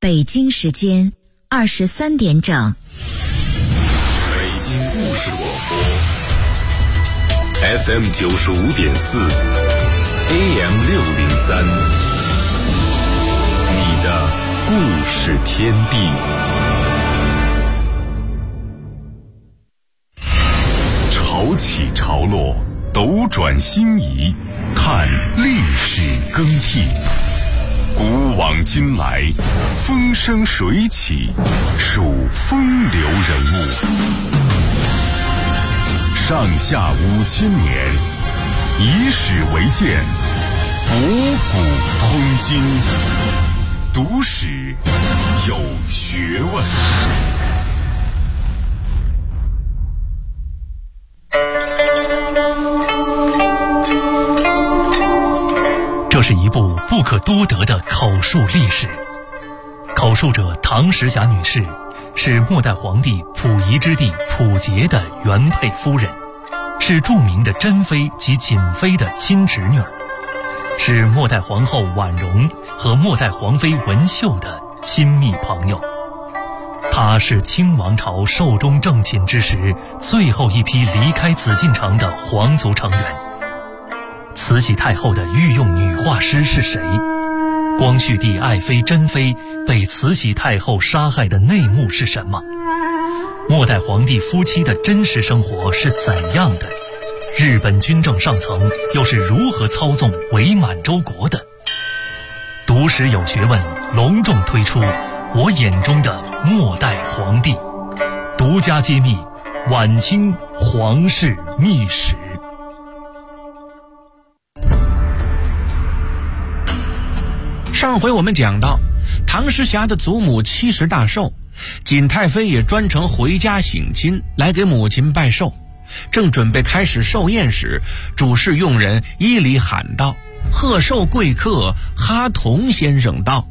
北京时间23点整。 北京故事广播 FM 95.4 AM 603，你的故事天地。潮起潮落，斗转星移，看历史更替。古往今来，风生水起，数风流人物。上下5000年，以史为鉴，博古通今，读史有学问。 这是一部不可多得的口述历史。口述者唐时霞女士是末代皇帝溥仪之弟溥杰的原配夫人，是著名的珍妃及瑾妃的亲侄女儿，是末代皇后婉容和末代皇妃文秀的亲密朋友。她是清王朝寿终正寝之时最后一批离开紫禁城的皇族成员。慈禧太后的御用女画师是谁？光绪帝爱妃珍妃被慈禧太后杀害的内幕是什么？末代皇帝夫妻的真实生活是怎样的？日本军政上层又是如何操纵伪满洲国的？读史有学问隆重推出我眼中的末代皇帝，独家揭秘晚清皇室秘史。 上回我们讲到，唐时霞的祖母70大寿，瑾太妃也专程回家省亲来给母亲拜寿。正准备开始寿宴时，主事佣人依礼喊道：“贺寿贵客哈同先生到。”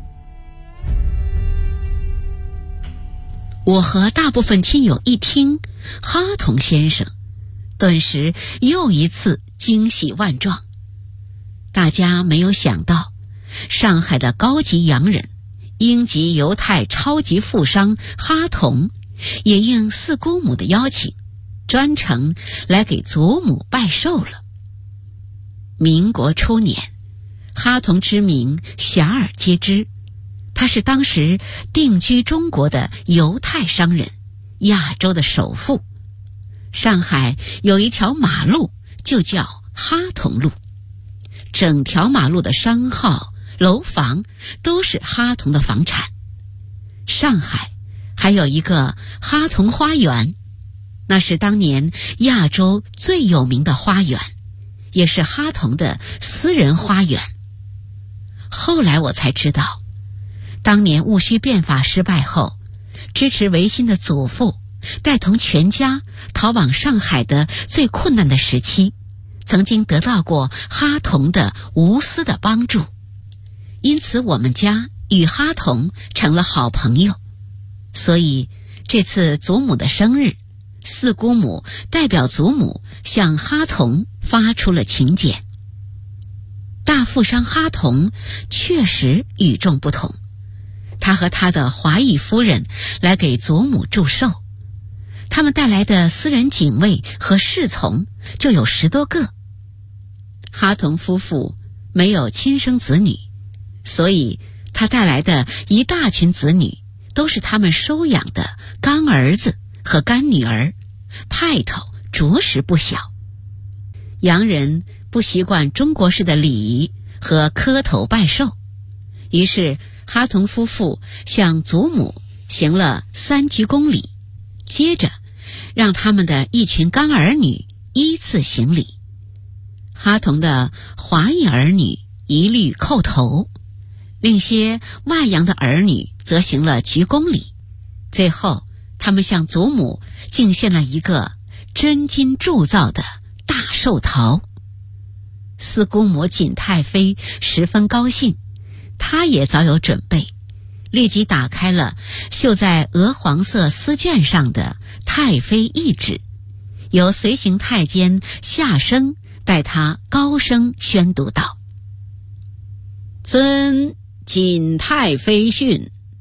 我和大部分亲友一听哈同先生，顿时又一次惊喜万状。大家没有想到，上海的高级洋人、英籍犹太超级富商哈同也应四姑母的邀请，专程来给祖母拜寿了。民国初年，哈同之名遐迩皆知，他是当时定居中国的犹太商人，亚洲的首富。上海有一条马路就叫哈同路，整条马路的商号、楼房都是哈同的房产。上海还有一个哈同花园，那是当年亚洲最有名的花园，也是哈同的私人花园。后来我才知道，当年戊戌变法失败后，支持维新的祖父带同全家逃往上海的最困难的时期，曾经得到过哈同的无私的帮助，因此我们家与哈同成了好朋友。所以这次祖母的生日，四姑母代表祖母向哈同发出了请柬。大富商哈同确实与众不同，他和他的华裔夫人来给祖母祝寿，他们带来的私人警卫和侍从就有10多个。哈同夫妇没有亲生子女，所以他带来的一大群子女都是他们收养的干儿子和干女儿，派头着实不小。洋人不习惯中国式的礼仪和磕头拜寿，于是哈同夫妇向祖母行了3鞠躬礼，接着让他们的一群干儿女依次行礼。哈同的华裔儿女一律叩头，另些外洋的儿女则行了鞠躬礼。最后他们向祖母敬献了一个真金铸造的大寿桃。四姑母瑾太妃十分高兴，她也早有准备，立即打开了绣在鹅黄色丝绢上的太妃懿旨，由随行太监夏生带她高声宣读道：遵瑾太妃训，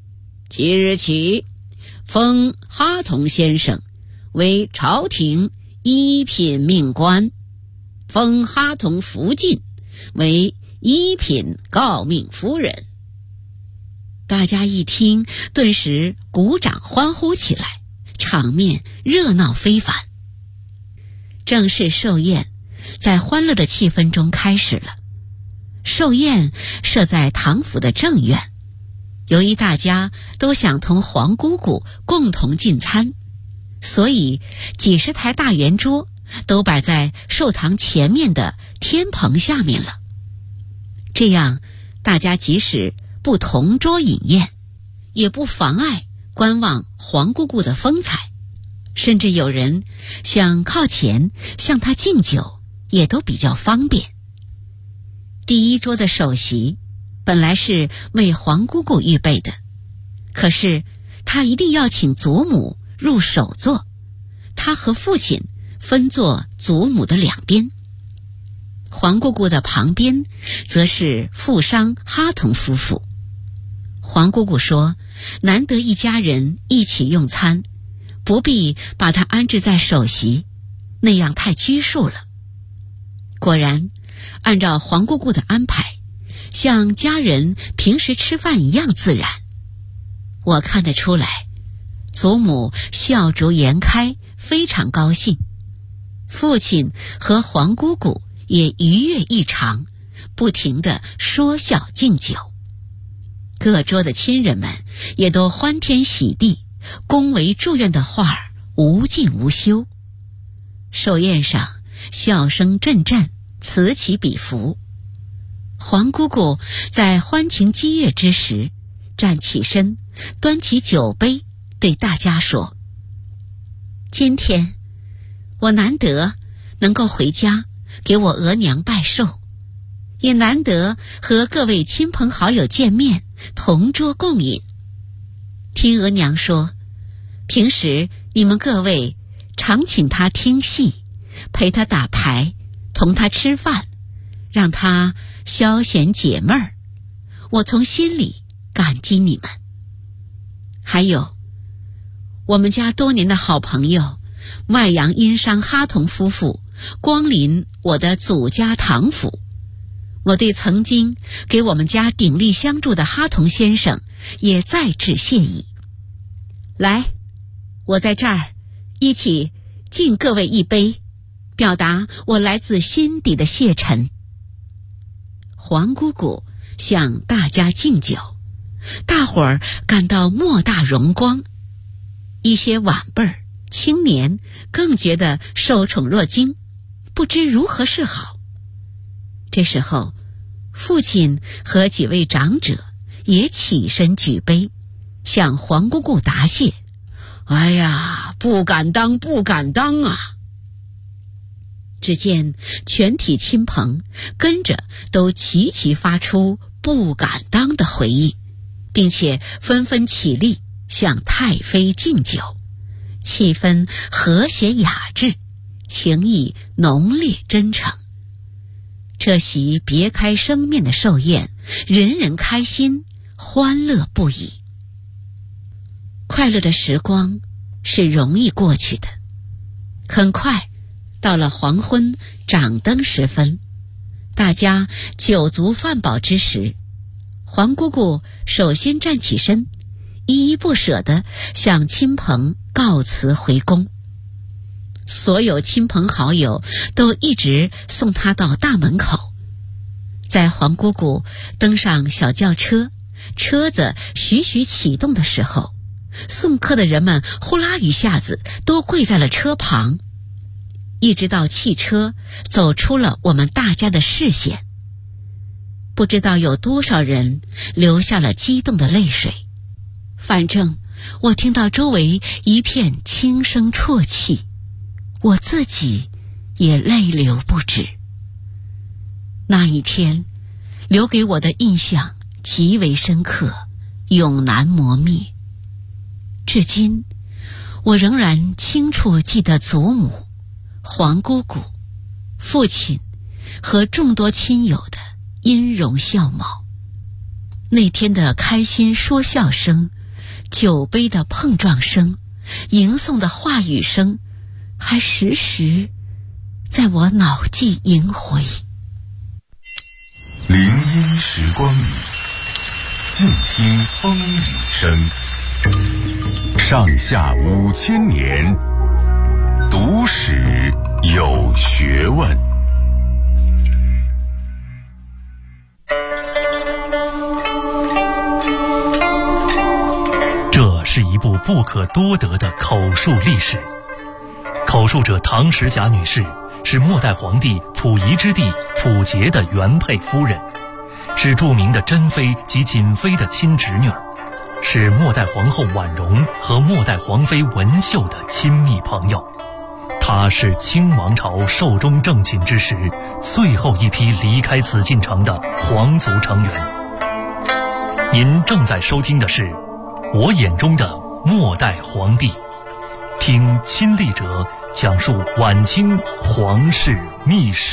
即日起，封哈同先生为朝廷一品命官，封哈同福晋为一品诰命夫人。大家一听，顿时鼓掌欢呼起来，场面热闹非凡。正式寿宴在欢乐的气氛中开始了。寿宴设在唐府的正院，由于大家都想同皇姑姑共同进餐，所以几十台大圆桌都摆在寿堂前面的天棚下面了。这样大家即使不同桌饮宴，也不妨碍观望皇姑姑的风采，甚至有人想靠前向她敬酒，也都比较方便。第一桌的首席本来是为皇姑姑预备的，可是她一定要请祖母入首座，她和父亲分坐祖母的两边。皇姑姑的旁边则是富商哈同夫妇。皇姑姑说，难得一家人一起用餐，不必把她安置在首席，那样太拘束了。果然，按照皇姑姑的安排，像家人平时吃饭一样自然。我看得出来，祖母笑逐颜开，非常高兴。父亲和皇姑姑也愉悦异常，不停地说笑敬酒。各桌的亲人们也都欢天喜地，恭维祝愿的话儿无尽无休。寿宴上笑声阵阵，此起彼伏。皇姑姑在欢情激越之时，站起身，端起酒杯，对大家说：今天我难得能够回家给我额娘拜寿，也难得和各位亲朋好友见面，同桌共饮。听额娘说，平时你们各位常请她听戏，陪她打牌，同她吃饭，让她消闲解闷儿，我从心里感激你们。还有，我们家多年的好朋友外洋殷商哈同夫妇光临我的祖家唐府，我对曾经给我们家鼎力相助的哈同先生也再致谢意。来，我在这儿一起敬各位一杯，表达我来自心底的谢忱。皇姑姑向大家敬酒，大伙儿感到莫大荣光。一些晚辈儿、青年更觉得受宠若惊，不知如何是好。这时候，父亲和几位长者也起身举杯，向皇姑姑答谢：哎呀，不敢当，不敢当啊！只见全体亲朋跟着都齐齐发出不敢当的回应，并且纷纷起立向太妃敬酒，气氛和谐雅致，情谊浓烈真诚。这席别开生面的寿宴，人人开心，欢乐不已。快乐的时光是容易过去的，很快到了黄昏掌灯时分，大家酒足饭饱之时，皇姑姑首先站起身，依依不舍地向亲朋告辞回宫。所有亲朋好友都一直送她到大门口。在皇姑姑登上小轿车，车子徐徐启动的时候，送客的人们呼啦一下子都跪在了车旁，一直到汽车走出了我们大家的视线。不知道有多少人流下了激动的泪水，反正我听到周围一片轻声啜泣，我自己也泪流不止。那一天留给我的印象极为深刻，永难磨灭。至今我仍然清楚记得祖母、皇姑姑、父亲和众多亲友的音容笑貌。那天的开心说笑声酒杯的碰撞声，吟诵的话语声，还时时在我脑际萦回。 林荫时光里，静听风雨声。上下5000年，读史有学问。 这是一部不可多得的口述历史。口述者唐时霞女士是末代皇帝溥仪之弟溥杰的原配夫人，是著名的珍妃及瑾妃的亲侄女，是末代皇后婉容和末代皇妃文秀的亲密朋友。她是清王朝寿终正寝之时最后一批离开紫禁城的皇族成员。您正在收听的是我眼中的末代皇帝，听亲历者讲述晚清皇室秘史。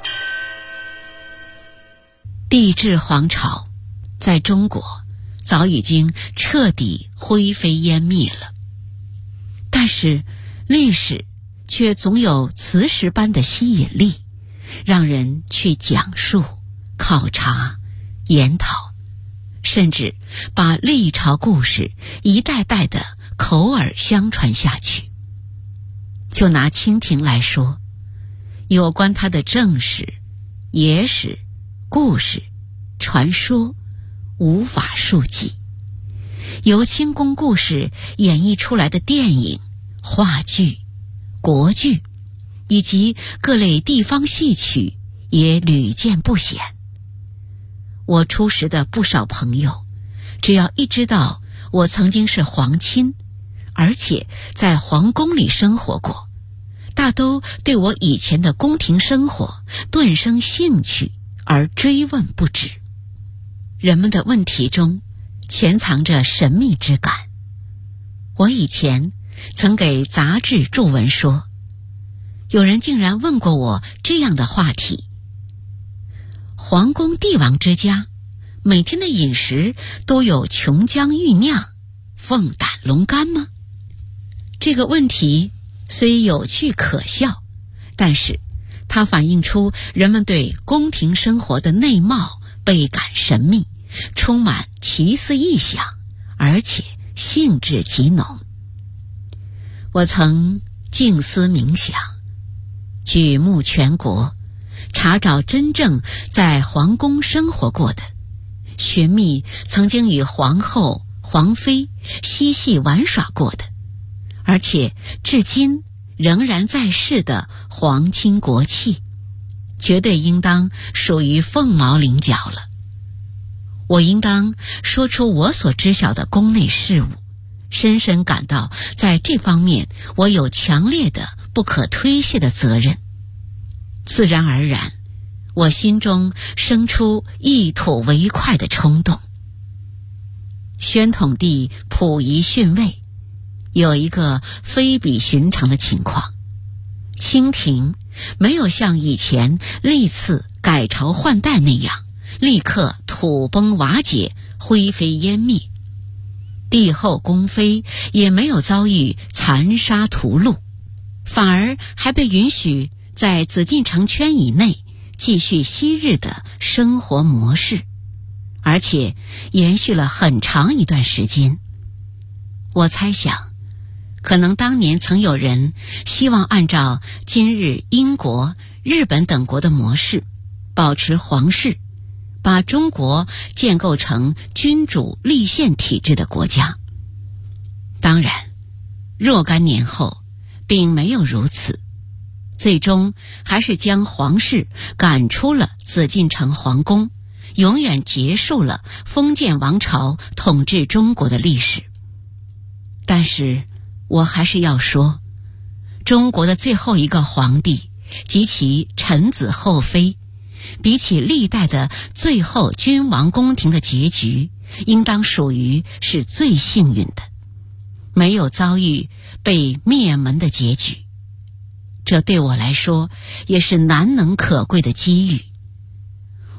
帝制皇朝在中国早已经彻底灰飞烟灭了，但是历史却总有磁石般的吸引力，让人去讲述、考察、研讨，甚至把历朝故事一代代的口耳相传下去。就拿清廷来说，有关它的正史、野史、故事、传说无法数计，由清宫故事演绎出来的电影、话剧、国剧以及各类地方戏曲也屡见不鲜。我初识的不少朋友，只要一知道我曾经是皇亲，而且在皇宫里生活过，大都对我以前的宫廷生活顿生兴趣而追问不止。人们的问题中潜藏着神秘之感。我以前曾给杂志注文说，有人竟然问过我这样的话题：皇宫帝王之家每天的饮食都有琼浆玉酿、凤胆龙肝吗？这个问题虽有趣可笑，但是它反映出人们对宫廷生活的内貌倍感神秘，充满奇思异想，而且兴致极浓。我曾静思冥想，举目全国，查找真正在皇宫生活过的，寻觅曾经与皇后、皇妃嬉戏玩耍过的，而且至今仍然在世的皇亲国戚，绝对应当属于凤毛麟角了。我应当说出我所知晓的宫内事务，深深感到在这方面我有强烈的不可推卸的责任。自然而然，我心中生出一吐为快的冲动。宣统帝溥仪逊位，有一个非比寻常的情况，清廷没有像以前历次改朝换代那样立刻土崩瓦解、灰飞烟灭，帝后宫妃也没有遭遇残杀屠戮，反而还被允许在紫禁城圈以内继续昔日的生活模式，而且延续了很长一段时间。我猜想，可能当年曾有人希望按照今日英国、日本等国的模式，保持皇室，把中国建构成君主立宪体制的国家。当然，若干年后并没有如此，最终还是将皇室赶出了紫禁城皇宫，永远结束了封建王朝统治中国的历史。但是我还是要说，中国的最后一个皇帝及其臣子后妃，比起历代的最后君王宫廷的结局，应当属于是最幸运的，没有遭遇被灭门的结局。这对我来说也是难能可贵的机遇。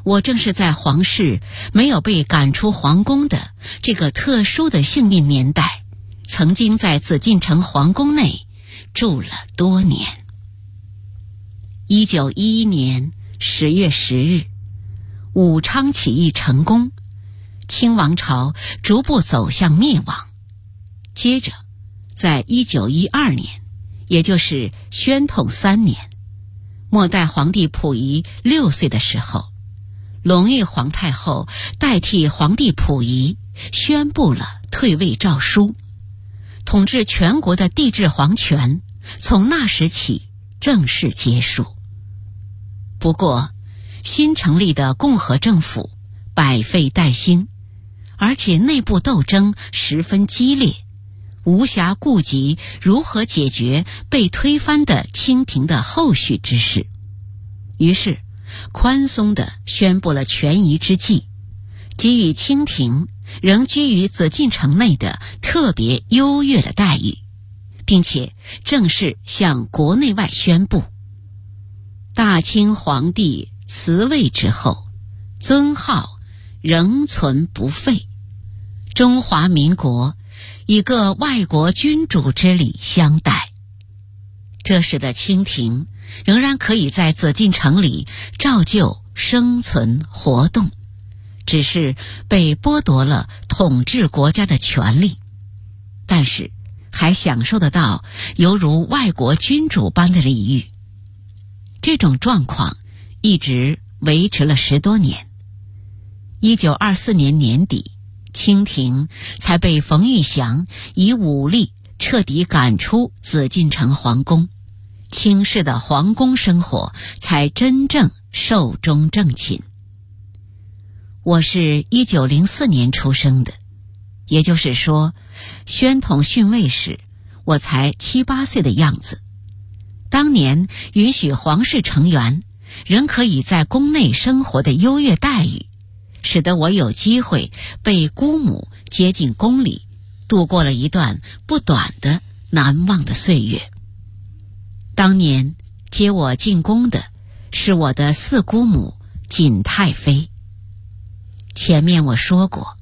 我正是在皇室没有被赶出皇宫的这个特殊的幸运年代，曾经在紫禁城皇宫内住了多年。1911年10月10日，武昌起义成功，清王朝逐步走向灭亡。接着，在1912年，也就是宣统3年，末代皇帝溥仪6岁的时候，隆裕皇太后代替皇帝溥仪宣布了退位诏书，统治全国的帝制皇权从那时起正式结束。不过，新成立的共和政府百废待兴，而且内部斗争十分激烈，无暇顾及如何解决被推翻的清廷的后续之事，于是宽松地宣布了权宜之计，给予清廷仍居于紫禁城内的特别优越的待遇，并且正式向国内外宣布：大清皇帝辞位之后，尊号仍存不废，中华民国以个外国君主之礼相待。这使得清廷仍然可以在紫禁城里照旧生存活动，只是被剥夺了统治国家的权利，但是还享受得到犹如外国君主般的礼遇。这种状况一直维持了10多年。1924年年底，清廷才被冯玉祥以武力彻底赶出紫禁城皇宫，清式的皇宫生活才真正寿终正寝。我是1904年出生的，也就是说，宣统逊位时，我才7、8岁的样子。当年允许皇室成员仍可以在宫内生活的优越待遇，使得我有机会被姑母接进宫里，度过了一段不短的难忘的岁月。当年接我进宫的是我的4姑母瑾太妃。前面我说过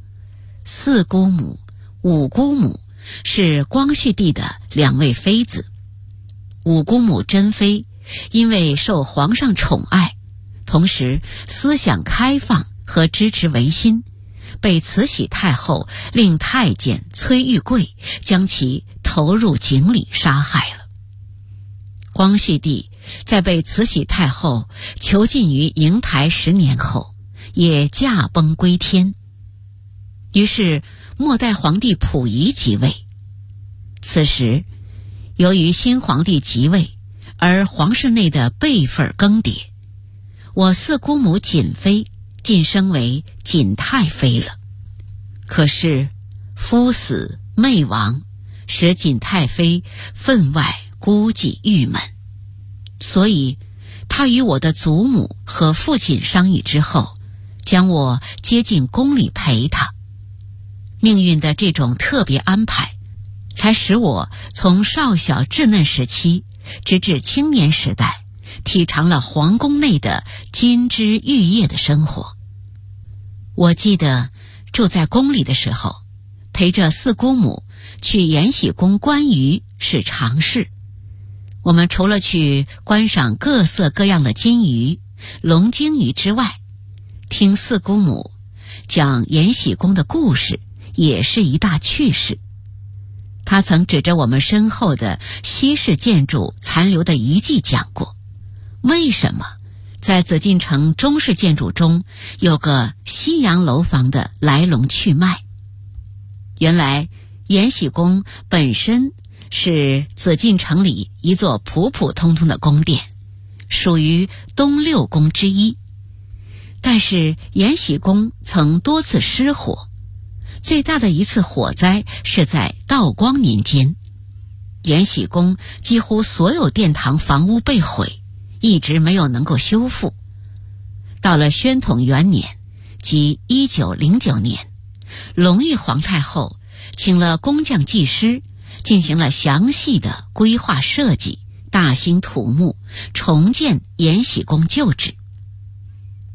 ，4姑母、5姑母是光绪帝的2位妃子。5姑母珍妃因为受皇上宠爱，同时思想开放和支持维新，被慈禧太后令太监崔玉贵将其投入井里杀害了。光绪帝在被慈禧太后囚禁于瀛台10年后，也驾崩归天。于是末代皇帝溥仪即位。此时由于新皇帝即位，而皇室内的辈分更迭，我4姑母瑾妃晋升为瑾太妃了。可是夫死妹亡，使瑾太妃分外孤寂郁闷，所以她与我的祖母和父亲商议之后，将我接进宫里陪她。命运的这种特别安排，才使我从少小稚嫩时期直至青年时代，体尝了皇宫内的金枝玉叶的生活。我记得住在宫里的时候，陪着4姑母去延禧宫观鱼是常事。我们除了去观赏各色各样的金鱼、龙鲸鱼之外，听4姑母讲延禧宫的故事也是一大趣事。他曾指着我们身后的西式建筑残留的遗迹讲过，为什么在紫禁城中式建筑中有个西洋楼房的来龙去脉。原来延禧宫本身是紫禁城里一座普普通通的宫殿，属于东6宫之一。但是延禧宫曾多次失火，最大的一次火灾是在道光年间，延禧宫几乎所有殿堂房屋被毁，一直没有能够修复。到了宣统元年，即1909年，隆裕皇太后请了工匠技师，进行了详细的规划设计，大兴土木，重建延禧宫旧址。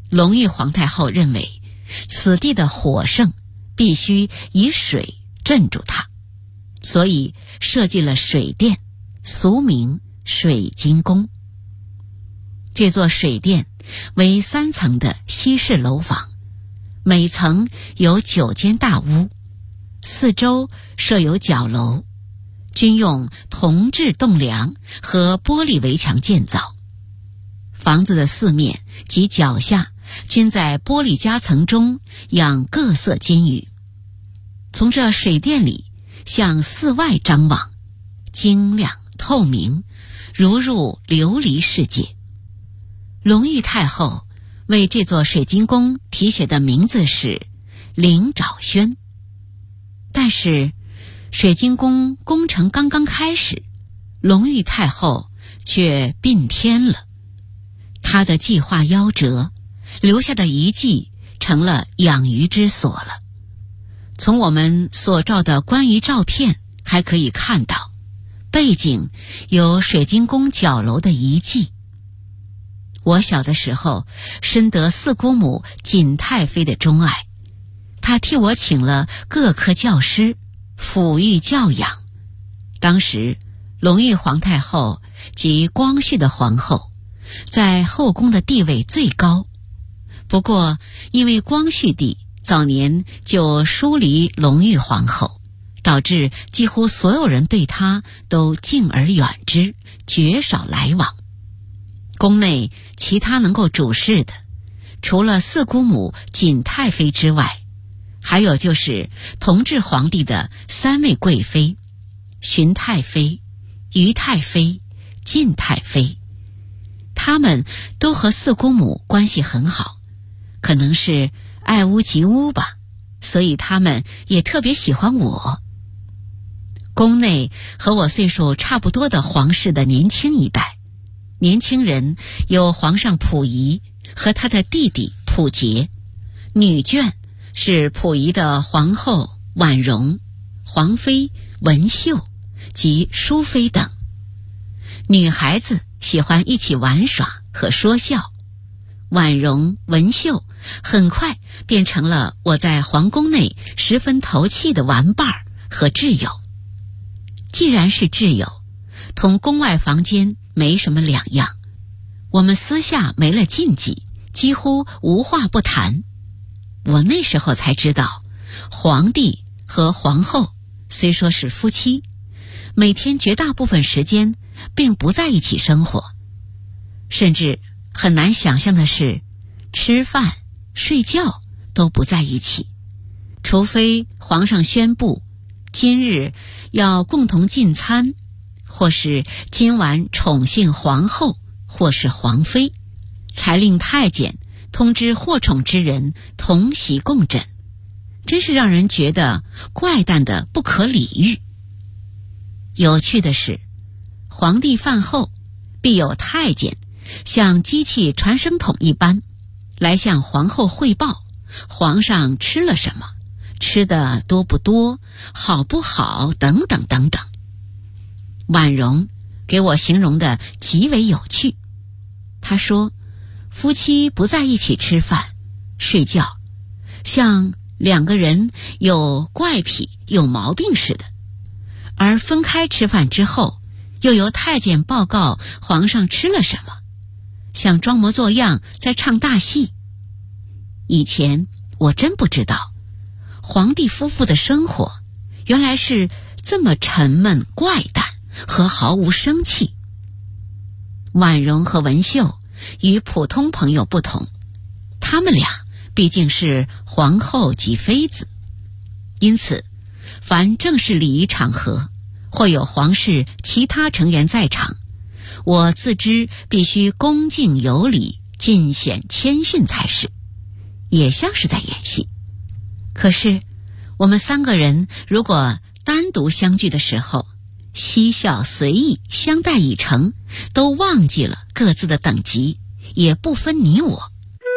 隆裕皇太后认为此地的火盛必须以水镇住它，所以设计了水殿，俗名水晶宫。这座水殿为3层的西式楼房，每层有9间大屋，四周设有角楼，均用铜制栋梁和玻璃围墙建造。房子的四面及脚下均在玻璃夹层中养各色金鱼，从这水殿里向寺外张望，晶亮透明，如入琉璃世界。隆裕太后为这座水晶宫题写的名字是灵沼轩。但是水晶宫工程刚刚开始，隆裕太后却病天了。她的计划夭折，留下的遗迹成了养鱼之所了。从我们所照的关于照片还可以看到，背景有水晶宫角楼的遗迹。我小的时候深得四姑母景太妃的钟爱，她替我请了各科教师，抚育教养。当时隆裕皇太后及光绪的皇后在后宫的地位最高，不过因为光绪帝早年就疏离隆裕皇后，导致几乎所有人对她都敬而远之，绝少来往。宫内其他能够主事的，除了四姑母景太妃之外，还有就是同治皇帝的3位贵妃，寻太妃、于太妃、晋太妃。他们都和四姑母关系很好，可能是爱屋及乌吧，所以他们也特别喜欢我。宫内和我岁数差不多的皇室的年轻一代，年轻人有皇上溥仪和他的弟弟溥杰，女眷是溥仪的皇后婉容、皇妃文秀及淑妃等。女孩子喜欢一起玩耍和说笑，婉容、文秀很快变成了我在皇宫内十分投契的玩伴和挚友。既然是挚友，同宫外房间没什么两样，我们私下没了禁忌，几乎无话不谈。我那时候才知道，皇帝和皇后虽说是夫妻，每天绝大部分时间并不在一起生活，甚至很难想象的是，吃饭、睡觉都不在一起，除非皇上宣布今日要共同进餐，或是今晚宠幸皇后或是皇妃，才令太监通知获宠之人同席共枕，真是让人觉得怪诞的不可理喻。有趣的是，皇帝饭后必有太监像机器传声筒一般来向皇后汇报皇上吃了什么，吃的多不多，好不好，等等等等。婉容给我形容的极为有趣，她说夫妻不在一起吃饭睡觉，像两个人有怪癖有毛病似的，而分开吃饭之后，又由太监报告皇上吃了什么，像装模作样在唱大戏。以前我真不知道皇帝夫妇的生活原来是这么沉闷怪诞和毫无生气。婉容和文秀与普通朋友不同，他们俩毕竟是皇后及妃子，因此凡正式礼仪场合或有皇室其他成员在场，我自知必须恭敬有礼，尽显谦逊才是，也像是在演戏。可是我们3个人如果单独相聚的时候，嬉笑随意，相待已成，都忘记了各自的等级，也不分你我。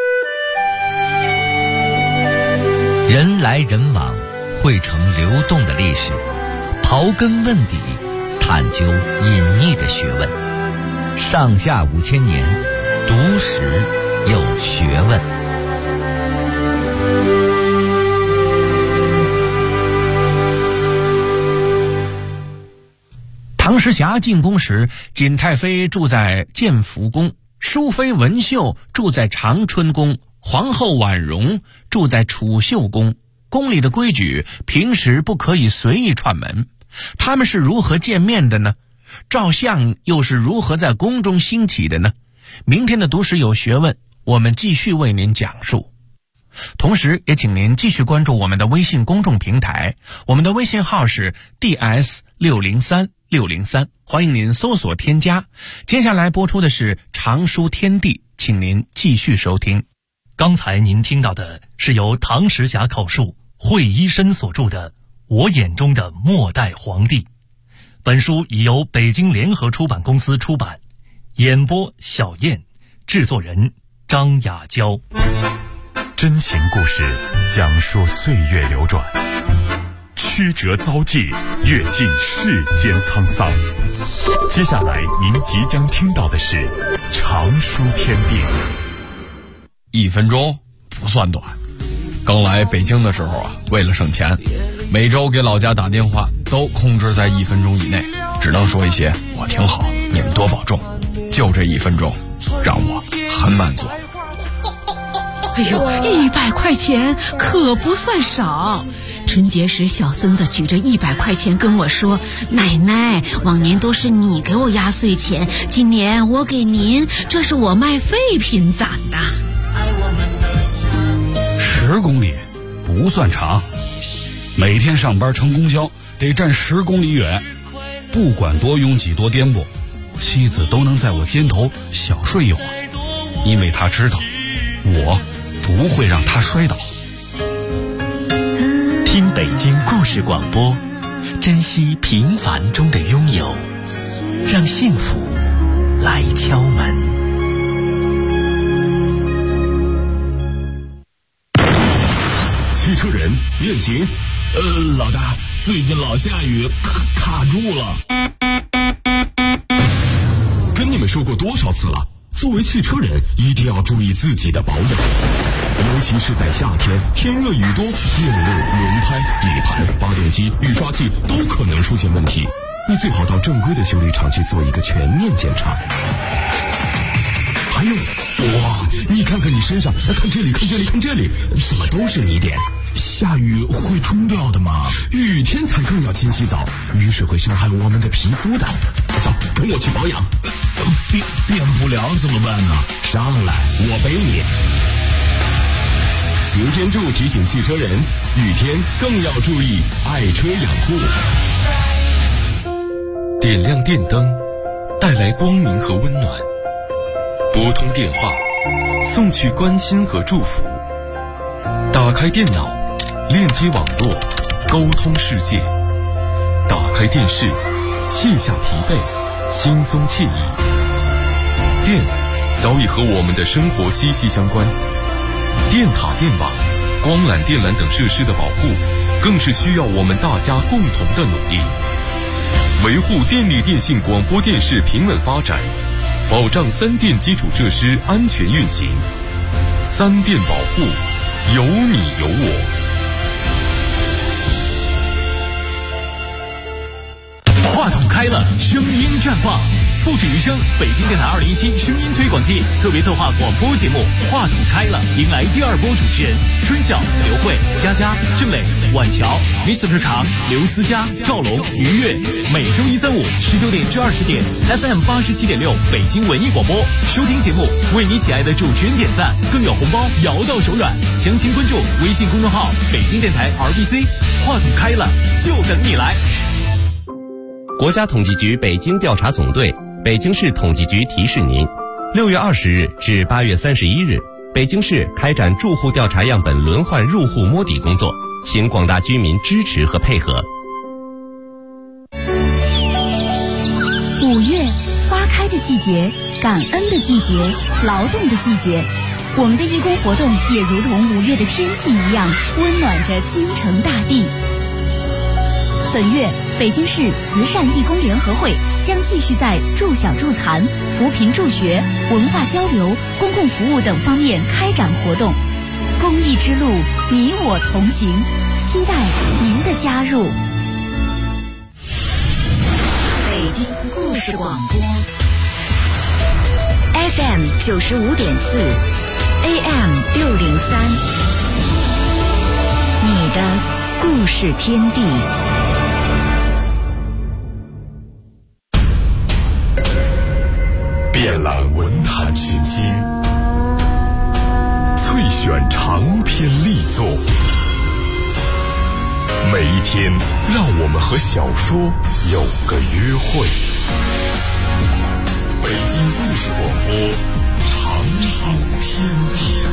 人来人往，汇成流动的历史，刨根问底，探究隐匿的学问。上下5000年，读史有学问。 时侠进宫时，景太妃住在建福宫，淑妃文秀住在长春宫，皇后婉容住在储秀宫。宫里的规矩，平时不可以随意串门。他们是如何见面的呢？照相又是如何在宫中兴起的呢？明天的读史有学问，我们继续为您讲述。同时也请您继续关注我们的微信公众平台，我们的微信号是 DS603603，欢迎您搜索添加。接下来播出的是常书天地，请您继续收听。 刚才您听到的是由唐时侠口述惠医生所著的《我眼中的末代皇帝》，本书已由北京联合出版公司出版，演播小燕，制作人张雅娇。 真情故事讲述岁月流转，曲折遭际，阅尽世间沧桑。接下来您即将听到的是常书天地。 1分钟不算短。刚来北京的时候为了省钱，每周给老家打电话都控制在1分钟以内，只能说一些我挺好，你们多保重。就这1分钟让我很满足。 哎呦，100块钱可不算少。春节时小孙子举着100块钱跟我说，奶奶，往年都是你给我压岁钱，今年我给您，这是我卖废品攒的。 10公里不算长，每天上班乘公交得站10公里远，不管多拥挤多颠簸，妻子都能在我肩头小睡一会儿，因为她知道我不会让她摔倒。 听北京故事广播，珍惜平凡中的拥有，让幸福来敲门。 汽车人运行。 老大，最近老下雨，卡住了。 跟你们说过多少次了，作为汽车人一定要注意自己的保养，尤其是在夏天，天热雨多，电路、轮胎、底盘、发动机、雨刷器都可能出现问题。你最好到正规的修理厂去做一个全面检查。还有，哇，你看看你身上，看这里，看这里，看这里，怎么都是泥点？ 下雨会冲掉的吗？ 雨天才更要勤洗澡，雨水会伤害我们的皮肤的。走，跟我去保养。 变不了怎么办呢？ 上来，我背你。擎天柱提醒汽车人，雨天更要注意爱车养护。 点亮电灯，带来光明和温暖；拨通电话，送去关心和祝福；打开电脑，链接网络，沟通世界；打开电视，卸下疲惫，轻松惬意。电早已和我们的生活息息相关，电塔、电网、光缆、电缆等设施的保护，更是需要我们大家共同的努力。维护电力电信广播电视平稳发展，保障3电基础设施安全运行。3电保护，有你有我。 话筒开了，声音绽放，不止于声。北京电台2017声音推广季特别策划广播节目《话筒开了》，迎来第2波主持人春晓、刘慧、佳佳、郑磊、婉乔、Mr. 常、刘思佳、赵龙、于越。每周1、3、5 19点至20点 FM 87.6北京文艺广播。收听节目，为你喜爱的主持人点赞，更有红包摇到手软。详情关注微信公众号北京电台 RBC。话筒开了，就等你来。 国家统计局北京调查总队、北京市统计局提示您：6月20日至8月31日，北京市开展住户调查样本轮换入户摸底工作，请广大居民支持和配合。 5月，花开的季节，感恩的季节，劳动的季节。我们的义工活动也如同5月的天气一样，温暖着京城大地。本月，北京市慈善义工联合会将继续在助小助残、扶贫助学、文化交流、公共服务等方面开展活动。公益之路，你我同行，期待您的加入。 北京故事广播 FM 95.4 AM 603，你的故事天地。 遍览文坛群星，萃选长篇力作。每一天，让我们和小说有个约会。北京故事广播，长寿天地。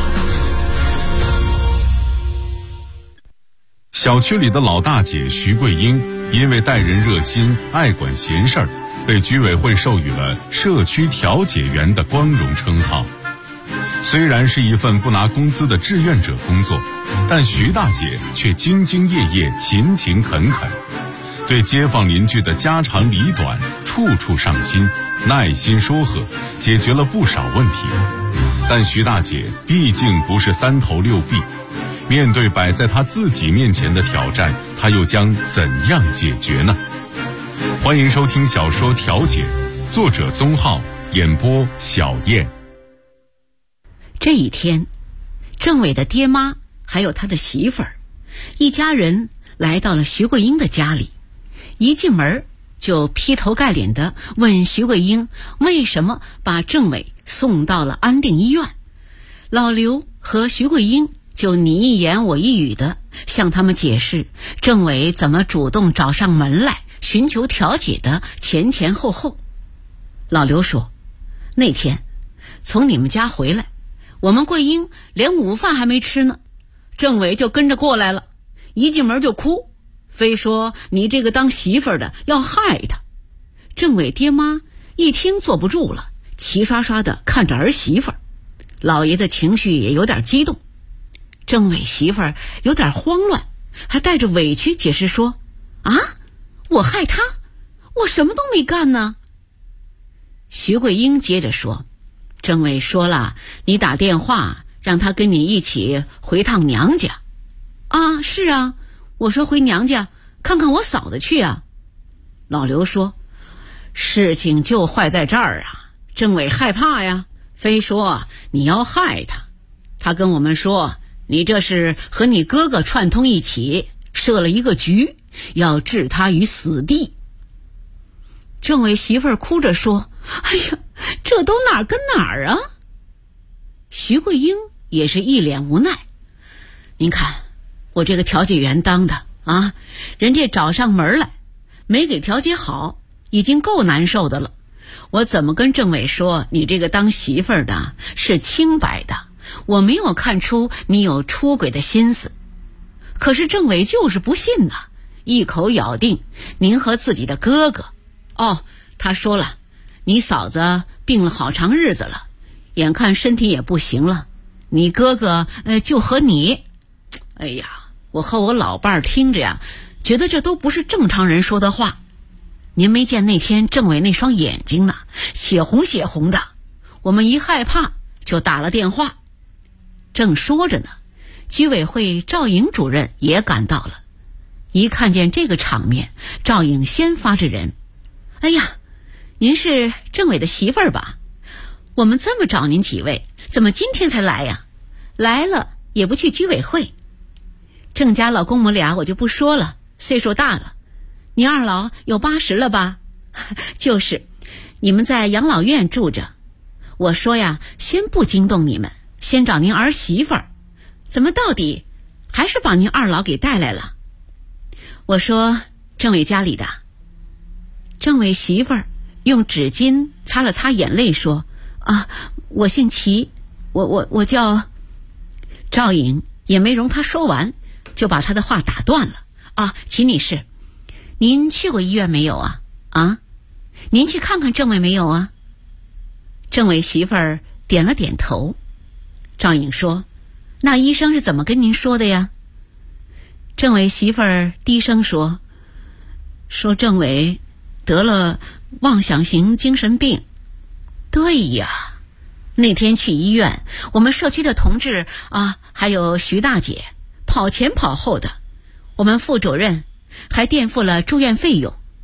小区里的老大姐徐桂英，因为待人热心、爱管闲事儿，被居委会授予了社区调解员的光荣称号。虽然是一份不拿工资的志愿者工作，但徐大姐却兢兢业业、勤勤恳恳，对街坊邻居的家长里短处处上心，耐心说和，解决了不少问题。但徐大姐毕竟不是三头六臂，面对摆在她自己面前的挑战，她又将怎样解决呢？欢迎收听小说《调解》，作者宗浩，演播小燕。 这一天，政委的爹妈还有他的媳妇儿，一家人来到了徐桂英的家里。一进门就劈头盖脸地问徐桂英为什么把政委送到了安定医院。老刘和徐桂英就你一言我一语地向他们解释政委怎么主动找上门来寻求调解的前前后后。老刘说，那天从你们家回来，我们桂英连午饭还没吃呢，政委就跟着过来了，一进门就哭，非说你这个当媳妇儿的要害他。政委爹妈一听坐不住了，齐刷刷的看着儿媳妇儿，老爷子情绪也有点激动。政委媳妇儿有点慌乱，还带着委屈解释说，啊，我害他？我什么都没干呢。徐桂英接着说，政委说了，你打电话让他跟你一起回趟娘家。啊，是啊，我说回娘家看看我嫂子去啊。老刘说，事情就坏在这儿啊，政委害怕呀，非说你要害他。他跟我们说，你这是和你哥哥串通一起，设了一个局，要置他于死地。政委媳妇儿哭着说，哎呀，这都哪儿跟哪儿啊。徐桂英也是一脸无奈，您看我这个调解员当的啊，人家找上门来没给调解好，已经够难受的了，我怎么跟政委说你这个当媳妇儿的是清白的，我没有看出你有出轨的心思。可是政委就是不信呐，一口咬定您和自己的哥哥。哦，他说了，你嫂子病了好长日子了，眼看身体也不行了，你哥哥就和你。哎呀，我和我老伴儿听着呀，觉得这都不是正常人说的话。您没见那天政委那双眼睛呢，血红血红的，我们一害怕就打了电话。正说着呢，居委会赵颖主任也赶到了。一看见这个场面，赵颖先发制人，哎呀，您是政委的媳妇儿吧？我们这么找您几位，怎么今天才来呀？来了也不去居委会。郑家老公母俩我就不说了，岁数大了，你二老有80了吧？就是，你们在养老院住着。我说呀，先不惊动你们，先找您儿媳妇儿，怎么到底还是把您二老给带来了？我说，政委家里的。政委媳妇儿用纸巾擦了擦眼泪说，啊，我姓齐，我叫。赵颖也没容他说完，就把他的话打断了。啊，齐女士，您去过医院没有啊？啊，您去看看政委没有啊？政委媳妇儿点了点头。赵颖说，那医生是怎么跟您说的呀？政委媳妇儿低声说政委得了妄想型精神病。对呀，那天去医院，我们社区的同志啊，还有徐大姐跑前跑后的，我们副主任还垫付了住院费用。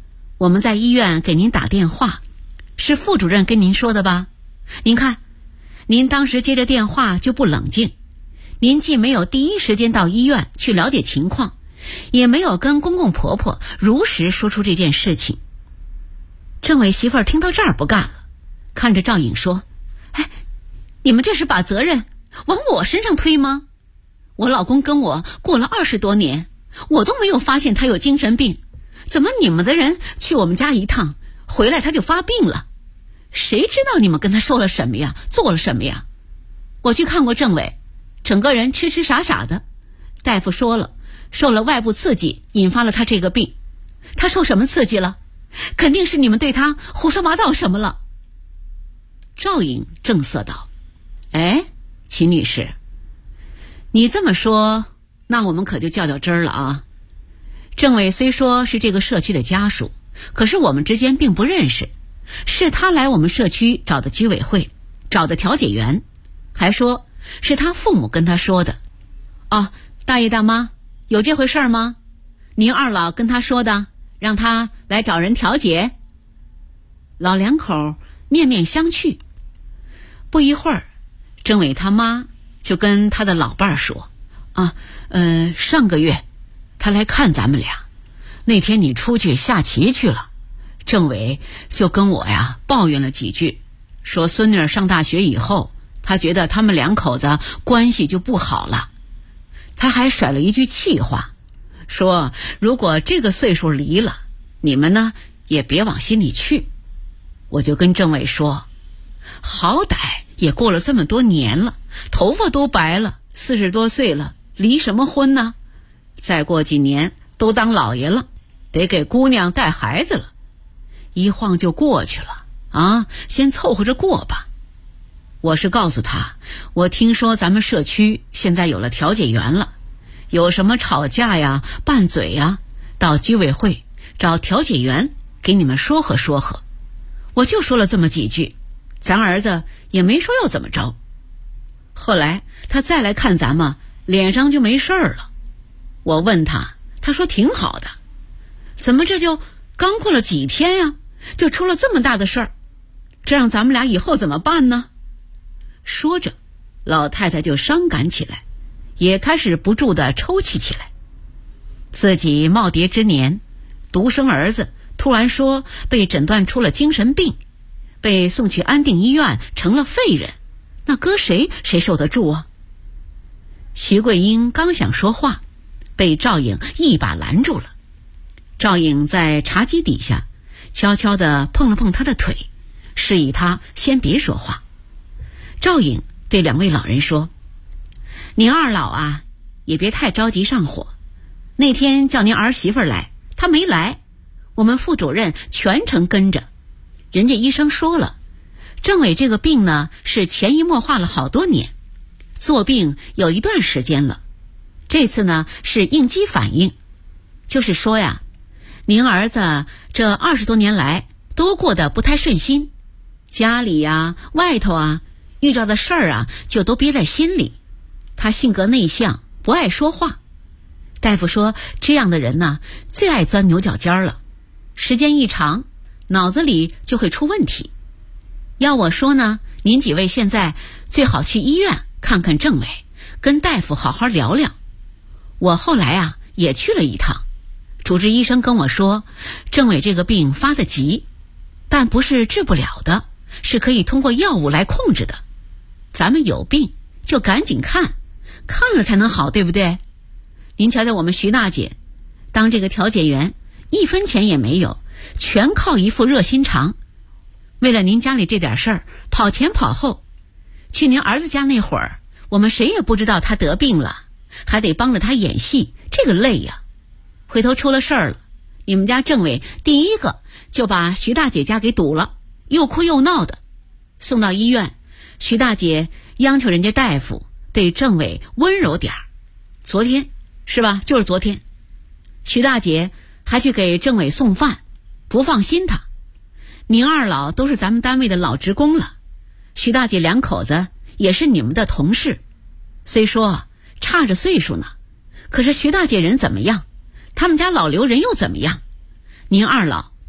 我们在医院给您打电话，是副主任跟您说的吧？您看，您当时接着电话就不冷静，您既没有第一时间到医院去了解情况，也没有跟公公婆婆如实说出这件事情。政委媳妇儿听到这儿不干了，看着赵颖说：哎，你们这是把责任往我身上推吗？我老公跟我过了20多年，我都没有发现他有精神病，怎么你们的人去我们家一趟，回来他就发病了？谁知道你们跟他说了什么呀，做了什么呀？我去看过政委，整个人痴痴傻傻的，大夫说了，受了外部刺激引发了他这个病。他受什么刺激了？肯定是你们对他胡说八道什么了。赵颖正色道：哎，秦女士，你这么说，那我们可就较较真儿了啊。政委虽说是这个社区的家属，可是我们之间并不认识，是他来我们社区找的居委会，找的调解员，还说是他父母跟他说的。哦，大爷大妈，有这回事吗？您二老跟他说的，让他来找人调解。老两口面面相觑。不一会儿，政委他妈就跟他的老伴儿说：上个月他来看咱们俩，那天你出去下棋去了，政委就跟我呀抱怨了几句，说孙女儿上大学以后，他觉得他们两口子关系就不好了。他还甩了一句气话，说如果这个岁数离了，你们呢也别往心里去。我就跟政委说，好歹也过了这么多年了，头发都白了，40多岁了，离什么婚呢？再过几年都当老爷了，得给姑娘带孩子了，一晃就过去了啊，先凑合着过吧。我是告诉他，我听说咱们社区现在有了调解员了，有什么吵架呀、拌嘴呀，到居委会找调解员给你们说和说和。我就说了这么几句，咱儿子也没说要怎么着。后来他再来看咱们，脸上就没事儿了。我问他，他说挺好的。怎么这就刚过了几天呀，就出了这么大的事儿？这让咱们俩以后怎么办呢？说着，老太太就伤感起来，也开始不住地抽泣起来。自己耄耋之年，独生儿子突然说被诊断出了精神病，被送去安定医院成了废人，那搁谁受得住啊？徐桂英刚想说话，被赵颖一把拦住了。赵颖在茶几底下悄悄地碰了碰他的腿，示意他先别说话。赵颖对两位老人说：您二老啊，也别太着急上火。那天叫您儿媳妇来，她没来，我们副主任全程跟着。人家医生说了，政委这个病呢是潜移默化了好多年，做病有一段时间了，这次呢是应激反应。就是说呀，您儿子这20多年来都过得不太顺心，家里呀、外头啊，遇到的事儿啊就都憋在心里。他性格内向，不爱说话。大夫说这样的人呢最爱钻牛角尖了，时间一长，脑子里就会出问题。要我说呢，您几位现在最好去医院看看政委，跟大夫好好聊聊。我后来啊也去了一趟，主治医生跟我说，政委这个病发得急，但不是治不了的，是可以通过药物来控制的。咱们有病就赶紧看了才能好，对不对？您瞧瞧我们徐大姐当这个调解员，1分钱也没有，全靠一副热心肠。为了您家里这点事儿，跑前跑后。去您儿子家那会儿，我们谁也不知道他得病了，还得帮着他演戏，这个累呀。回头出了事儿了，你们家政委第一个就把徐大姐家给堵了，又哭又闹的。送到医院，徐大姐央求人家大夫对政委温柔点儿。昨天是吧，就是昨天，徐大姐还去给政委送饭，不放心他。您二老都是咱们单位的老职工了，徐大姐两口子也是你们的同事，虽说差着岁数呢，可是徐大姐人怎么样，他们家老刘人又怎么样？您二老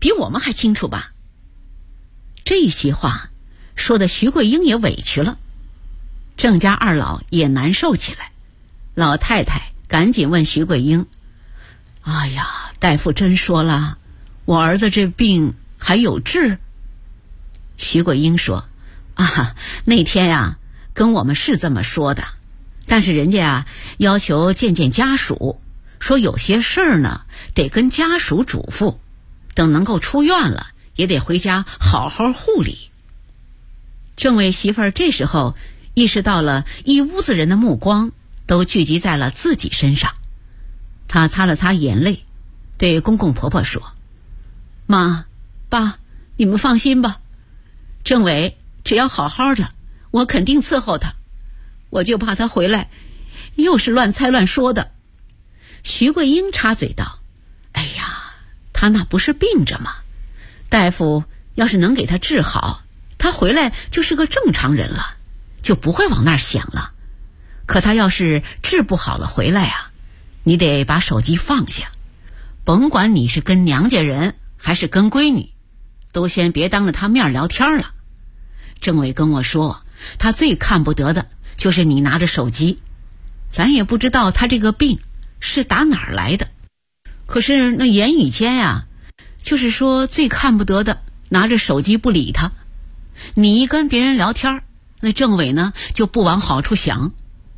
比我们还清楚吧？这些话说的徐桂英也委屈了，郑家二老也难受起来。老太太赶紧问徐桂英：哎呀，大夫真说了，我儿子这病还有治？徐桂英说：啊，那天呀，跟我们是这么说的，但是人家啊要求见家属，说有些事儿呢得跟家属嘱咐，等能够出院了也得回家好好护理。郑伟媳妇儿这时候意识到了一屋子人的目光都聚集在了自己身上，她擦了擦眼泪，对公公婆婆说：妈爸，你们放心吧，郑伟只要好好的，我肯定伺候他，我就怕他回来又是乱猜乱说的。徐桂英插嘴道：哎呀，他那不是病着吗？大夫要是能给他治好，他回来就是个正常人了，就不会往那儿想了。可他要是治不好了回来啊，你得把手机放下，甭管你是跟娘家人还是跟闺女，都先别当着他面聊天了。郑伟跟我说，他最看不得的就是你拿着手机，咱也不知道他这个病是打哪儿来的，可是那言语间呀，就是说最看不得的拿着手机不理他。你一跟别人聊天，那郑伟呢就不往好处想。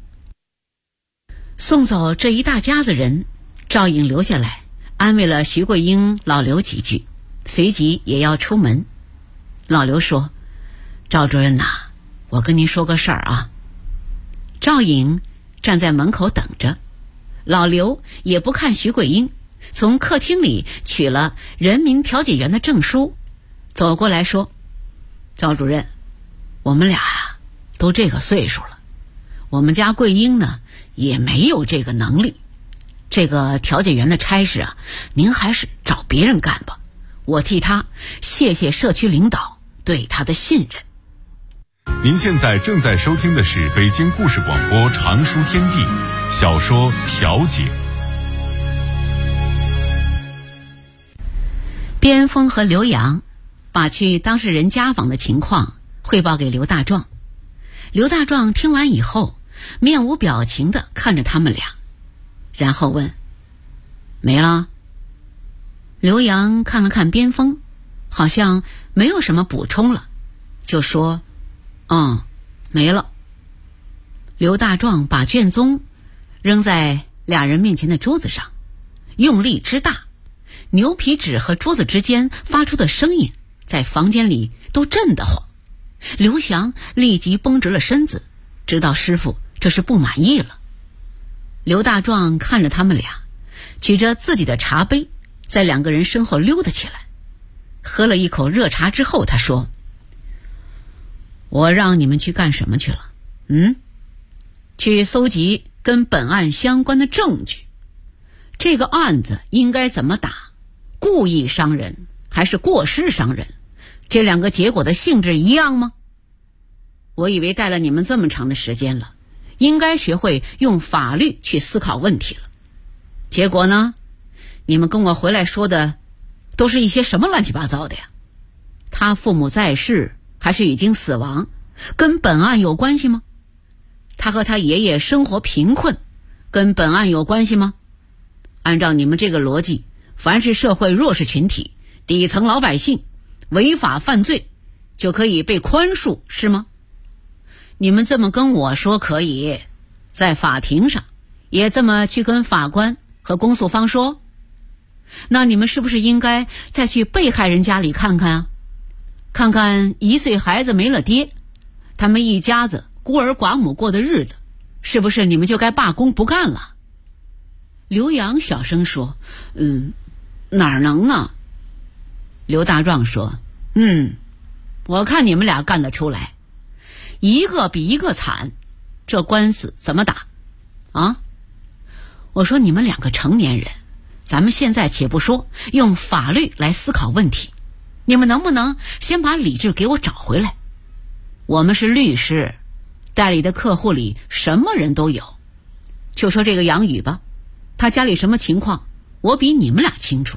送走这一大家子人，赵颖留下来安慰了徐桂英老刘几句，随即也要出门。老刘说：赵主任呐，我跟您说个事儿啊。赵颖站在门口等着，老刘也不看徐桂英，从客厅里取了人民调解员的证书，走过来说：赵主任，我们俩啊都这个岁数了，我们家桂英呢也没有这个能力，这个调解员的差事啊，您还是找别人干吧，我替他谢谢社区领导对他的信任。 您现在正在收听的是北京故事广播常书天地小说《调解》。 边锋和刘洋把去当事人家访的情况汇报给刘大壮。刘大壮听完以后，面无表情地看着他们俩，然后问：没了？刘洋看了看边锋，好像没有什么补充了，就说：没了。刘大壮把卷宗扔在俩人面前的桌子上，用力之大，牛皮纸和桌子之间发出的声音在房间里都震得慌。刘翔立即绷直了身子，知道师傅这是不满意了。刘大壮看着他们俩，举着自己的茶杯在两个人身后溜达起来，喝了一口热茶之后，他说：我让你们去干什么去了？去搜集跟本案相关的证据。这个案子应该怎么打？故意伤人还是过失伤人？这两个结果的性质一样吗？我以为带了你们这么长的时间了，应该学会用法律去思考问题了。结果呢，你们跟我回来说的都是一些什么乱七八糟的呀？他父母在世还是已经死亡，跟本案有关系吗？他和他爷爷生活贫困，跟本案有关系吗？按照你们这个逻辑，凡是社会弱势群体、底层老百姓违法犯罪就可以被宽恕，是吗？你们这么跟我说可以，在法庭上也这么去跟法官和公诉方说？那你们是不是应该再去被害人家里看看啊？看看1岁孩子没了爹，他们一家子孤儿寡母过的日子，是不是你们就该罢工不干了？刘洋小声说：哪能啊？刘大壮说：我看你们俩干得出来，一个比一个惨，这官司怎么打啊？我说你们两个成年人，咱们现在且不说用法律来思考问题，你们能不能先把理智给我找回来？我们是律师，代理的客户里什么人都有，就说这个杨宇吧，他家里什么情况我比你们俩清楚，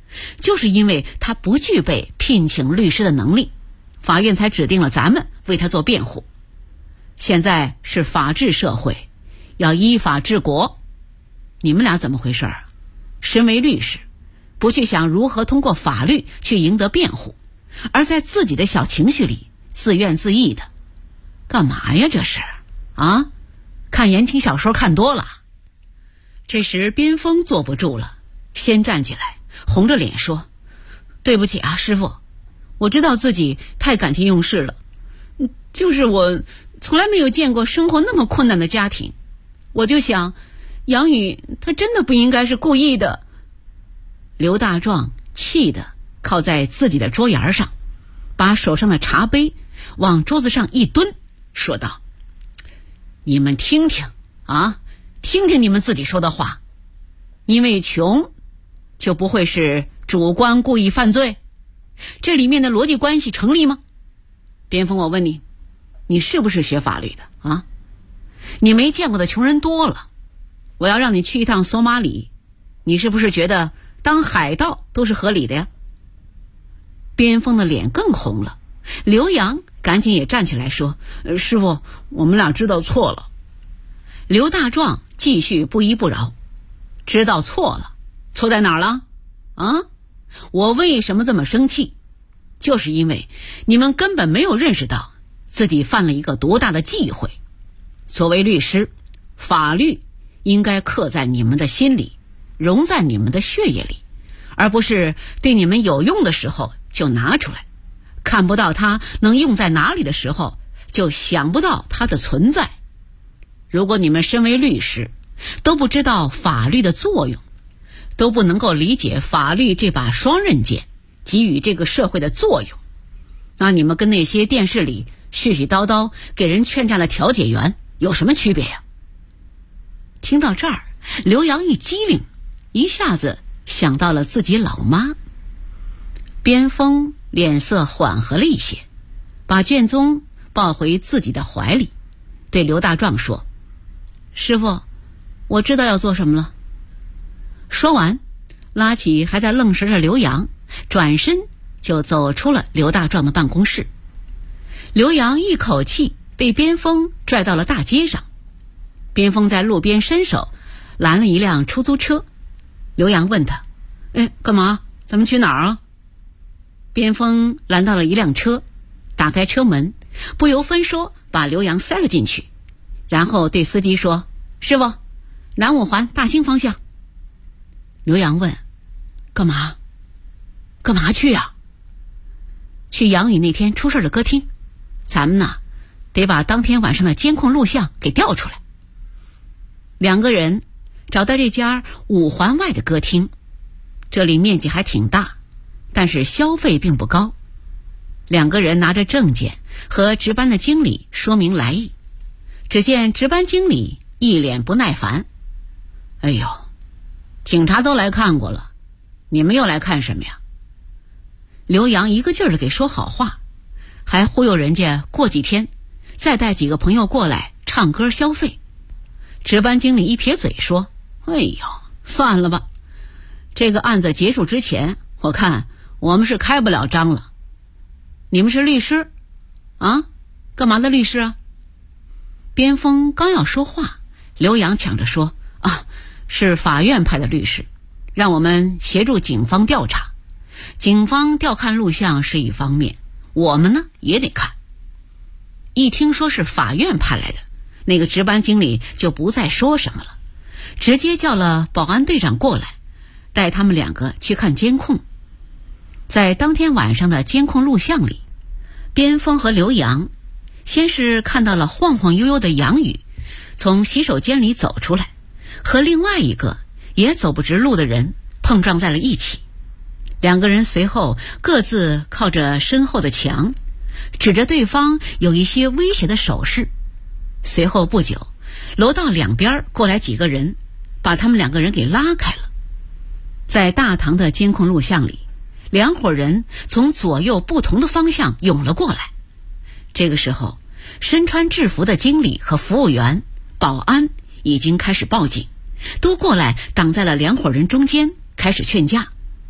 就是因为他不具备聘请律师的能力，法院才指定了咱们为他做辩护。现在是法治社会，要依法治国。你们俩怎么回事啊？身为律师，不去想如何通过法律去赢得辩护，而在自己的小情绪里自怨自艾的，干嘛呀这是？啊？看言情小说看多了。这时边锋坐不住了，先站起来，红着脸说：对不起啊，师傅，我知道自己太感情用事了，就是我从来没有见过生活那么困难的家庭，我就想杨宇他真的不应该是故意的。刘大壮气得靠在自己的桌沿上，把手上的茶杯往桌子上一蹲，说道：你们听听啊，听听你们自己说的话，因为穷就不会是主观故意犯罪，这里面的逻辑关系成立吗？边锋，我问你，你是不是学法律的啊？你没见过的穷人多了，我要让你去一趟索马里，你是不是觉得当海盗都是合理的呀？边锋的脸更红了，刘洋赶紧也站起来说：师傅，我们俩知道错了。刘大壮继续不依不饶：知道错了？错在哪儿了？啊？我为什么这么生气？就是因为你们根本没有认识到自己犯了一个多大的忌讳。作为律师，法律应该刻在你们的心里，融在你们的血液里，而不是对你们有用的时候就拿出来，看不到它能用在哪里的时候就想不到它的存在。如果你们身为律师都不知道法律的作用，都不能够理解法律这把双刃剑给予这个社会的作用，那你们跟那些电视里絮絮叨叨给人劝架的调解员有什么区别呀？听到这儿，刘洋一机灵，一下子想到了自己老妈。边锋脸色缓和了一些，把卷宗抱回自己的怀里，对刘大壮说：师傅，我知道要做什么了。说完，拉起还在愣神的刘洋，转身就走出了刘大壮的办公室。刘洋一口气被边锋拽到了大街上，边锋在路边伸手拦了一辆出租车。刘洋问他：干嘛？咱们去哪儿啊？边锋拦到了一辆车，打开车门，不由分说把刘洋塞了进去，然后对司机说：师傅，南五环大兴方向。刘洋问：干嘛去啊？去杨宇那天出事的歌厅，咱们呢得把当天晚上的监控录像给调出来。两个人找到这家五环外的歌厅，这里面积还挺大，但是消费并不高。两个人拿着证件和值班的经理说明来意，只见值班经理一脸不耐烦：哎呦，警察都来看过了，你们又来看什么呀？刘洋一个劲儿的给说好话，还忽悠人家过几天再带几个朋友过来唱歌消费。值班经理一撇嘴说：哎呦，算了吧，这个案子结束之前，我看我们是开不了张了。你们是律师啊？干嘛的律师啊？边锋刚要说话，刘洋抢着说：啊，是法院派的律师，让我们协助警方调查。警方调看录像是一方面，我们呢也得看。一听说是法院派来的，那个值班经理就不再说什么了，直接叫了保安队长过来，带他们两个去看监控。在当天晚上的监控录像里，边锋和刘洋先是看到了晃晃悠悠的杨宇从洗手间里走出来，和另外一个也走不直路的人碰撞在了一起。两个人随后各自靠着身后的墙，指着对方有一些威胁的手势。随后不久，楼道两边过来几个人，把他们两个人给拉开了。在大堂的监控录像里，两伙人从左右不同的方向涌了过来。这个时候，身穿制服的经理和服务员、保安已经开始报警，都过来挡在了两伙人中间，开始劝架。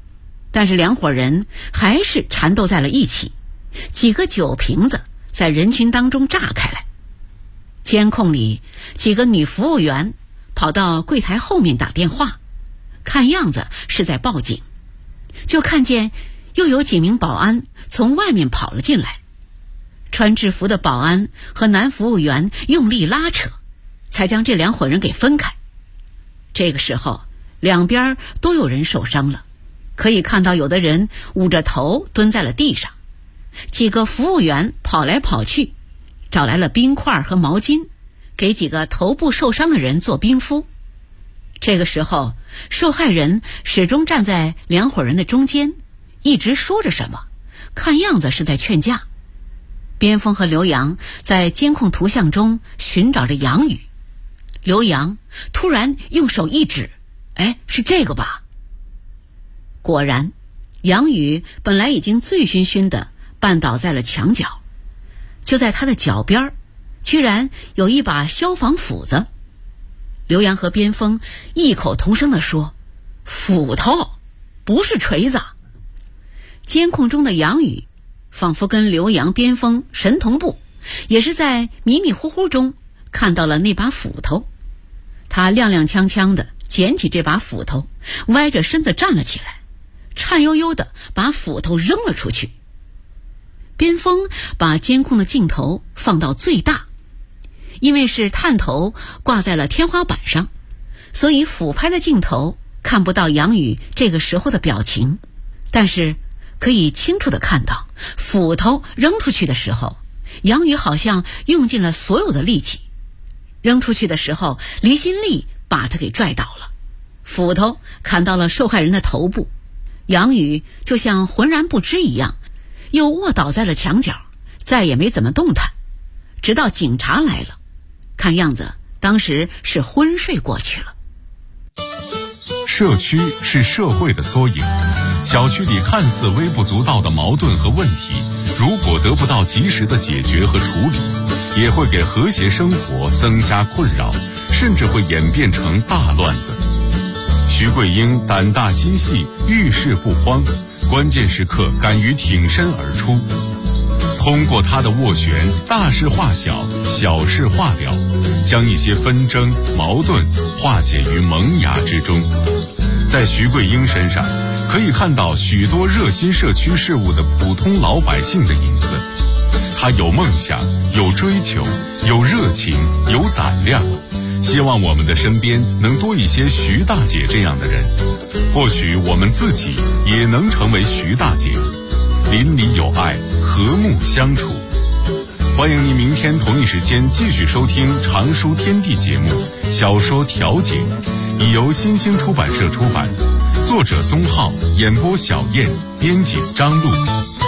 但是两伙人还是缠斗在了一起，几个酒瓶子在人群当中炸开来。监控里几个女服务员跑到柜台后面打电话，看样子是在报警，就看见又有几名保安从外面跑了进来，穿制服的保安和男服务员用力拉扯，才将这两伙人给分开。这个时候两边都有人受伤了，可以看到有的人捂着头蹲在了地上，几个服务员跑来跑去，找来了冰块和毛巾，给几个头部受伤的人做冰敷。这个时候受害人始终站在两伙人的中间，一直说着什么，看样子是在劝架。边锋和刘洋在监控图像中寻找着杨宇，刘洋突然用手一指，是这个吧？果然，杨宇本来已经醉醺醺的绊倒在了墙角，就在他的脚边居然有一把消防斧子。刘洋和边锋异口同声地说：斧头，不是锤子。监控中的杨宇仿佛跟刘洋、边锋神同步，也是在迷迷糊糊中看到了那把斧头。他踉踉跄跄地捡起这把斧头，歪着身子站了起来，颤悠悠地把斧头扔了出去。边锋把监控的镜头放到最大，因为是探头挂在了天花板上，所以俯拍的镜头看不到杨宇这个时候的表情，但是可以清楚地看到斧头扔出去的时候，杨宇好像用尽了所有的力气，扔出去的时候离心力把他给拽倒了，斧头砍到了受害人的头部，杨宇就像浑然不知一样，又卧倒在了墙角，再也没怎么动弹，直到警察来了，看样子当时是昏睡过去了。 社区是社会的缩影，小区里看似微不足道的矛盾和问题，如果得不到及时的解决和处理，也会给和谐生活增加困扰，甚至会演变成大乱子。徐桂英胆大心细，遇事不慌，关键时刻敢于挺身而出，通过他的斡旋，大事化小，小事化了，将一些纷争矛盾化解于萌芽之中。在徐桂英身上可以看到许多热心社区事务的普通老百姓的影子。他有梦想，有追求，有热情，有胆量，希望我们的身边能多一些徐大姐这样的人，或许我们自己也能成为徐大姐，邻里有爱，和睦相处。欢迎您明天同一时间继续收听《常书天地》节目《小说调解》，已由新兴出版社出版，作者宗浩，演播小燕，编辑张璐。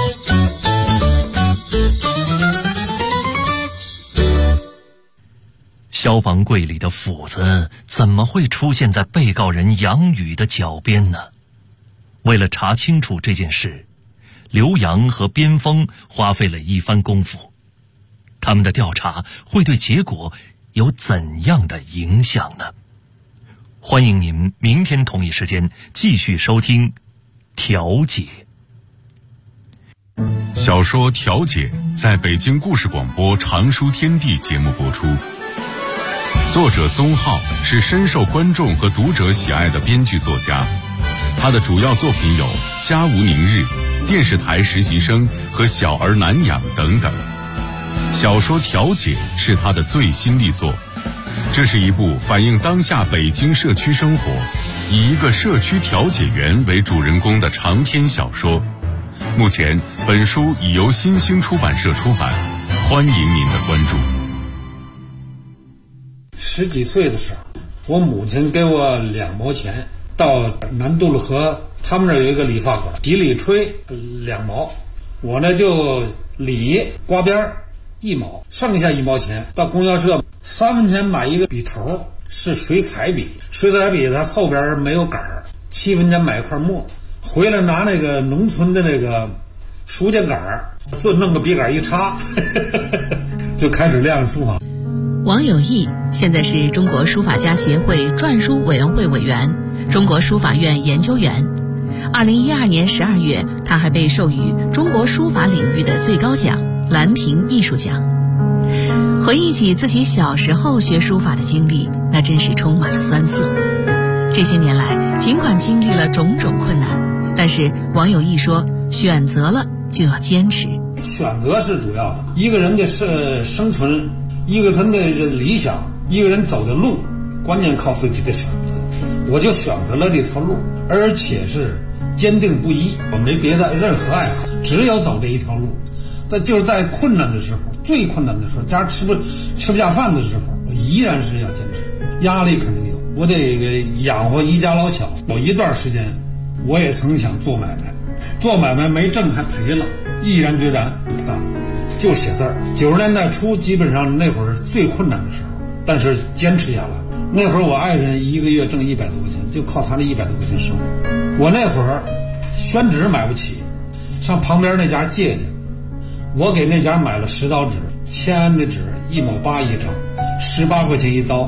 消防柜里的斧子怎么会出现在被告人杨宇的脚边呢？为了查清楚这件事，刘洋和边锋花费了一番功夫。他们的调查会对结果有怎样的影响呢？欢迎您明天同一时间继续收听《调解》。 小说《调解》在北京故事广播《常书天地》节目播出。作者宗浩是深受观众和读者喜爱的编剧作家，他的主要作品有《家无宁日》、《电视台实习生》和《小儿难养》等等。小说《调解》是他的最新力作，这是一部反映当下北京社区生活，以一个社区调解员为主人公的长篇小说。目前本书已由新兴出版社出版，欢迎您的关注。 10几岁的时候，我母亲给我2毛钱，到南渡路河他们那儿有一个理发馆，洗理吹2毛，我呢就理刮边1毛，剩下1毛钱到供销社3分钱买一个笔头，是水彩笔，水彩笔它后边没有杆儿，7分钱买一块墨，回来拿那个农村的那个书架杆儿，就弄个笔杆一插就开始练书法。 王有义现在是中国书法家协会篆书委员会委员，中国书法院研究员。 2012年12月，他还被授予中国书法领域的最高奖兰亭艺术奖。回忆起自己小时候学书法的经历，那真是充满了酸涩。这些年来，尽管经历了种种困难，但是王有义说，选择了就要坚持。 选择是主要的，一个人的生存，一个人的理想，一个人走的路，关键靠自己的选择。我就选择了这条路，而且是坚定不移，我没别的任何爱好，只有走这一条路。但就是在困难的时候，最困难的时候，家吃不下饭的时候，我依然是要坚持。压力肯定有，我得养活一家老小。有一段时间，我也曾想做买卖，做买卖没挣还赔了，毅然决然不干了，就写字儿。90年代初，基本上那会儿是最困难的时候，但是坚持下来。那会儿我爱人一个月挣100多块钱，就靠他这100多块钱生活。我那会儿宣纸买不起，上旁边那家借去，我给那家买了10刀纸，签的纸1毛8一张，18块钱一刀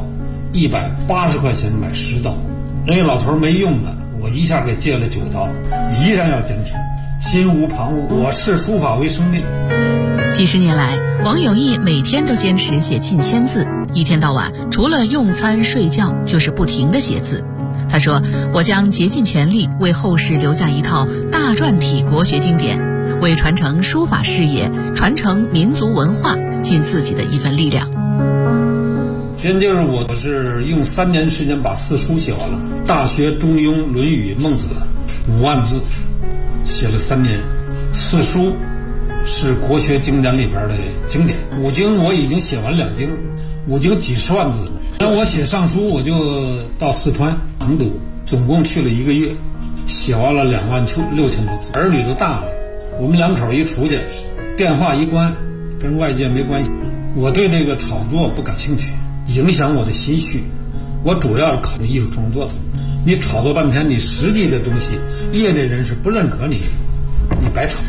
，180块钱买10刀。人家老头没用的，我一下给借了9刀，依然要坚持，心无旁骛。我视书法为生命。 几十年来，王有义每天都坚持写近1000字，一天到晚除了用餐睡觉就是不停地写字。他说，我将竭尽全力为后世留下一套大篆体国学经典，为传承书法事业、传承民族文化尽自己的一份力量。 现在就是我是用3年时间把4书写完了，《大学》《中庸》《论语》《孟子》5万字，写了3年。4书是国学经典里边的经典，5经我已经写完2经，5经几十万字了。那我写上书，我就到四川成都，总共去了1个月，写完了26000多字。儿女都大了，我们2口一出去，电话一关，跟外界没关系。我对这个炒作不感兴趣，影响我的心绪。我主要是考虑艺术创作的。你炒作半天，你实际的东西，业内人士不认可你，你白炒。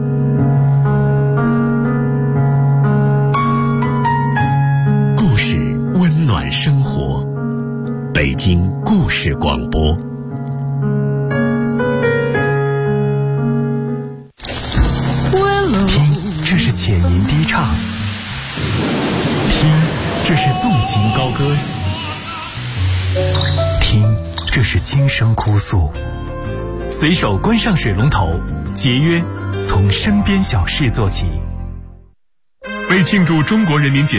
故事温暖生活，北京故事广播。听，这是浅吟低唱；听，这是纵情高歌；听，这是轻声哭诉。随手关上水龙头，节约从身边小事做起。 为庆祝中国人民解